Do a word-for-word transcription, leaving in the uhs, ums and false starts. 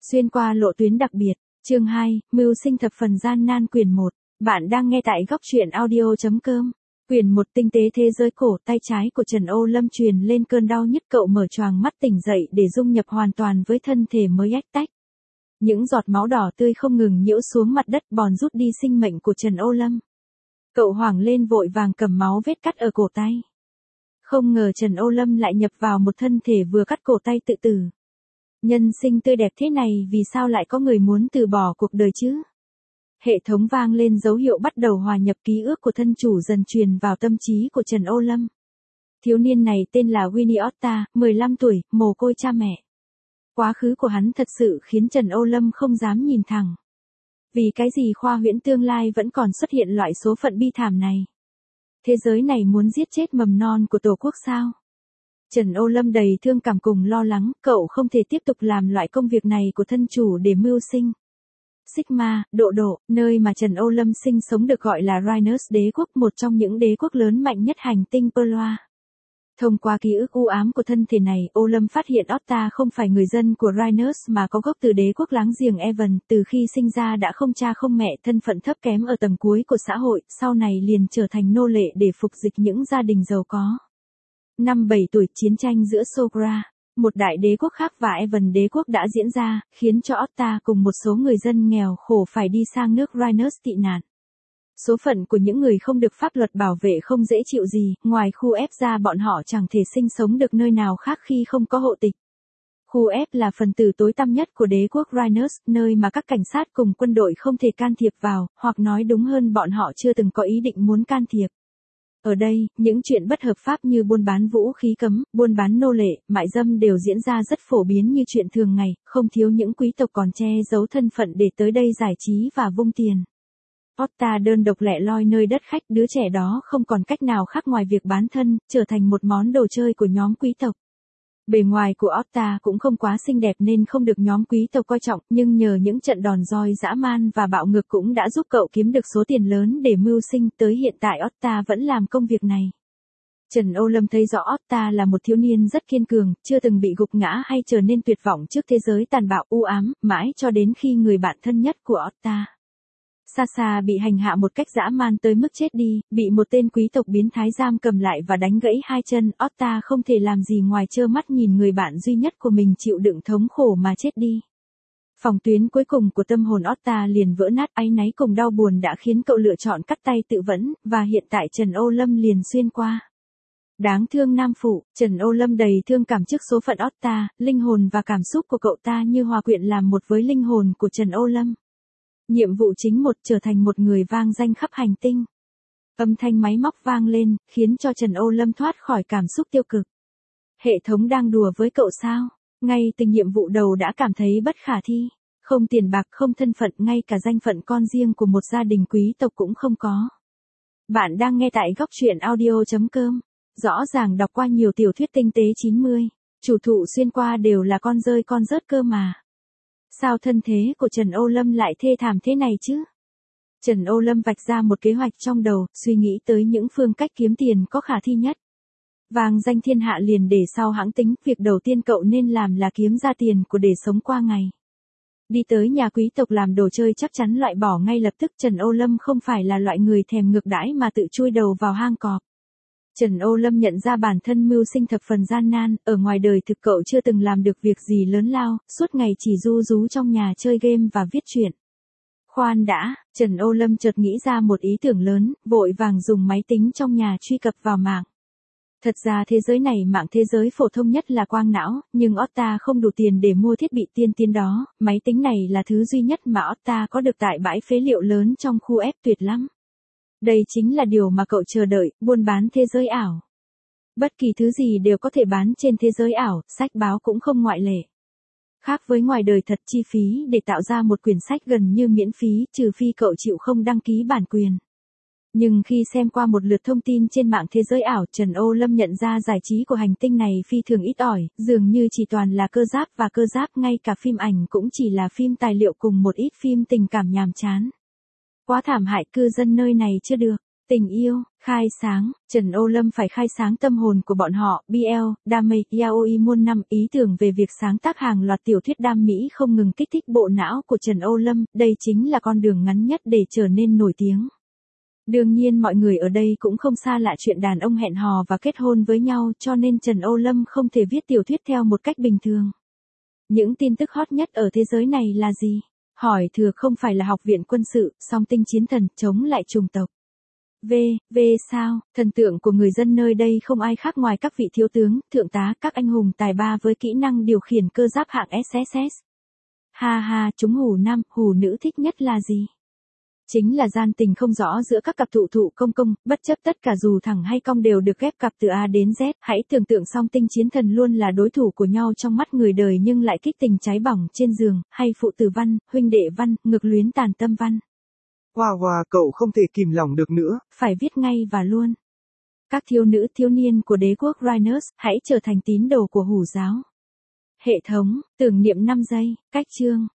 Xuyên qua lộ tuyến đặc biệt, chương hai, mưu sinh thập phần gian nan quyển một. Bạn đang nghe tại góc truyện audio chấm com. Quyển một tinh tế thế giới cổ, tay trái của Trần Ô Lâm truyền lên cơn đau nhức, cậu mở choàng mắt tỉnh dậy để dung nhập hoàn toàn với thân thể mới ách tách. Những giọt máu đỏ tươi không ngừng nhiễu xuống mặt đất, bòn rút đi sinh mệnh của Trần Ô Lâm. Cậu hoảng lên vội vàng cầm máu vết cắt ở cổ tay. Không ngờ Trần Ô Lâm lại nhập vào một thân thể vừa cắt cổ tay tự tử. Nhân sinh tươi đẹp thế này, vì sao lại có người muốn từ bỏ cuộc đời chứ? Hệ thống vang lên dấu hiệu bắt đầu hòa nhập, ký ức của thân chủ dần truyền vào tâm trí của Trần Ô Lâm. Thiếu niên này tên là Winnie Otta, mười lăm tuổi, mồ côi cha mẹ. Quá khứ của hắn thật sự khiến Trần Ô Lâm không dám nhìn thẳng. Vì cái gì khoa huyễn tương lai vẫn còn xuất hiện loại số phận bi thảm này? Thế giới này muốn giết chết mầm non của Tổ quốc sao? Trần Ô Lâm đầy thương cảm cùng lo lắng, cậu không thể tiếp tục làm loại công việc này của thân chủ để mưu sinh. Sigma, độ độ, nơi mà Trần Ô Lâm sinh sống được gọi là Rhinus đế quốc, một trong những đế quốc lớn mạnh nhất hành tinh Perloa. Thông qua ký ức u ám của thân thể này, Ô Lâm phát hiện Otta không phải người dân của Rhinus mà có gốc từ đế quốc láng giềng Evan, từ khi sinh ra đã không cha không mẹ, thân phận thấp kém ở tầng cuối của xã hội, sau này liền trở thành nô lệ để phục dịch những gia đình giàu có. Năm bảy tuổi, chiến tranh giữa Sogra, một đại đế quốc khác, và Evan đế quốc đã diễn ra, khiến cho Otta cùng một số người dân nghèo khổ phải đi sang nước Rhinus tị nạn. Số phận của những người không được pháp luật bảo vệ không dễ chịu gì, ngoài khu F ra bọn họ chẳng thể sinh sống được nơi nào khác khi không có hộ tịch. Khu F là phần tử tối tăm nhất của đế quốc Rhinus, nơi mà các cảnh sát cùng quân đội không thể can thiệp vào, hoặc nói đúng hơn bọn họ chưa từng có ý định muốn can thiệp. Ở đây, những chuyện bất hợp pháp như buôn bán vũ khí cấm, buôn bán nô lệ, mại dâm đều diễn ra rất phổ biến như chuyện thường ngày, không thiếu những quý tộc còn che giấu thân phận để tới đây giải trí và vung tiền. Otta đơn độc lẻ loi nơi đất khách, đứa trẻ đó không còn cách nào khác ngoài việc bán thân, trở thành một món đồ chơi của nhóm quý tộc. Bề ngoài của Otta cũng không quá xinh đẹp nên không được nhóm quý tộc coi trọng, nhưng nhờ những trận đòn roi dã man và bạo ngược cũng đã giúp cậu kiếm được số tiền lớn để mưu sinh, tới hiện tại Otta vẫn làm công việc này. Trần Ô Lâm thấy rõ Otta là một thiếu niên rất kiên cường, chưa từng bị gục ngã hay trở nên tuyệt vọng trước thế giới tàn bạo u ám, mãi cho đến khi người bạn thân nhất của Otta, Sasha, bị hành hạ một cách dã man tới mức chết đi, bị một tên quý tộc biến thái giam cầm lại và đánh gãy hai chân. Otta không thể làm gì ngoài trơ mắt nhìn người bạn duy nhất của mình chịu đựng thống khổ mà chết đi. Phòng tuyến cuối cùng của tâm hồn Otta liền vỡ nát, áy náy cùng đau buồn đã khiến cậu lựa chọn cắt tay tự vẫn, và hiện tại Trần Ô Lâm liền xuyên qua. Đáng thương nam phụ, Trần Ô Lâm đầy thương cảm trước số phận Otta, linh hồn và cảm xúc của cậu ta như hòa quyện làm một với linh hồn của Trần Ô Lâm. Nhiệm vụ chính một, trở thành một người vang danh khắp hành tinh. Âm thanh máy móc vang lên, khiến cho Trần Ô Lâm thoát khỏi cảm xúc tiêu cực. Hệ thống đang đùa với cậu sao? Ngay từ nhiệm vụ đầu đã cảm thấy bất khả thi. Không tiền bạc, không thân phận, ngay cả danh phận con riêng của một gia đình quý tộc cũng không có. Bạn đang nghe tại góc truyện audio chấm com. Rõ ràng đọc qua nhiều tiểu thuyết tinh tế chín mươi, chủ thụ xuyên qua đều là con rơi con rớt cơ mà. Sao thân thế của Trần Ô Lâm lại thê thảm thế này chứ? Trần Ô Lâm vạch ra một kế hoạch trong đầu, suy nghĩ tới những phương cách kiếm tiền có khả thi nhất. Vàng danh thiên hạ liền để sau hãng tính, việc đầu tiên cậu nên làm là kiếm ra tiền của để sống qua ngày. Đi tới nhà quý tộc làm đồ chơi chắc chắn loại bỏ ngay lập tức. Trần Ô Lâm không phải là loại người thèm ngược đãi mà tự chui đầu vào hang cọp. Trần Ô Lâm nhận ra bản thân mưu sinh thập phần gian nan, ở ngoài đời thực cậu chưa từng làm được việc gì lớn lao, suốt ngày chỉ ru rú trong nhà chơi game và viết truyện. Khoan đã, Trần Ô Lâm chợt nghĩ ra một ý tưởng lớn, vội vàng dùng máy tính trong nhà truy cập vào mạng. Thật ra thế giới này mạng thế giới phổ thông nhất là quang não, nhưng Otta không đủ tiền để mua thiết bị tiên tiến đó, máy tính này là thứ duy nhất mà Otta có được tại bãi phế liệu lớn trong khu F, tuyệt lắm. Đây chính là điều mà cậu chờ đợi, buôn bán thế giới ảo. Bất kỳ thứ gì đều có thể bán trên thế giới ảo, sách báo cũng không ngoại lệ. Khác với ngoài đời thật, chi phí để tạo ra một quyển sách gần như miễn phí, trừ phi cậu chịu không đăng ký bản quyền. Nhưng khi xem qua một lượt thông tin trên mạng thế giới ảo, Trần Ô Lâm nhận ra giải trí của hành tinh này phi thường ít ỏi, dường như chỉ toàn là cơ giáp và cơ giáp, ngay cả phim ảnh cũng chỉ là phim tài liệu cùng một ít phim tình cảm nhàm chán. Quá thảm hại, cư dân nơi này chưa được. Tình yêu, khai sáng, Trần Ô Lâm phải khai sáng tâm hồn của bọn họ, bê lờ, đam mê, yaoi muôn năm, ý tưởng về việc sáng tác hàng loạt tiểu thuyết đam mỹ không ngừng kích thích bộ não của Trần Ô Lâm, đây chính là con đường ngắn nhất để trở nên nổi tiếng. Đương nhiên mọi người ở đây cũng không xa lạ chuyện đàn ông hẹn hò và kết hôn với nhau cho nên Trần Ô Lâm không thể viết tiểu thuyết theo một cách bình thường. Những tin tức hot nhất ở thế giới này là gì? Hỏi thừa không phải là học viện quân sự, song tinh chiến thần, chống lại chủng tộc. V, V sao, thần tượng của người dân nơi đây không ai khác ngoài các vị thiếu tướng, thượng tá, các anh hùng tài ba với kỹ năng điều khiển cơ giáp hạng ét ét ét. Ha ha, chúng hủ nam, hủ nữ thích nhất là gì? Chính là gian tình không rõ giữa các cặp thụ thụ công công, bất chấp tất cả dù thẳng hay cong đều được ghép cặp từ A đến Z. Hãy tưởng tượng song tinh chiến thần luôn là đối thủ của nhau trong mắt người đời nhưng lại kích tình cháy bỏng trên giường, hay phụ tử văn, huynh đệ văn, ngược luyến tàn tâm văn. Hoa hoa, cậu không thể kìm lòng được nữa. Phải viết ngay và luôn. Các thiếu nữ thiếu niên của đế quốc Rhinos, hãy trở thành tín đồ của hủ giáo. Hệ thống, tưởng niệm năm giây, cách chương.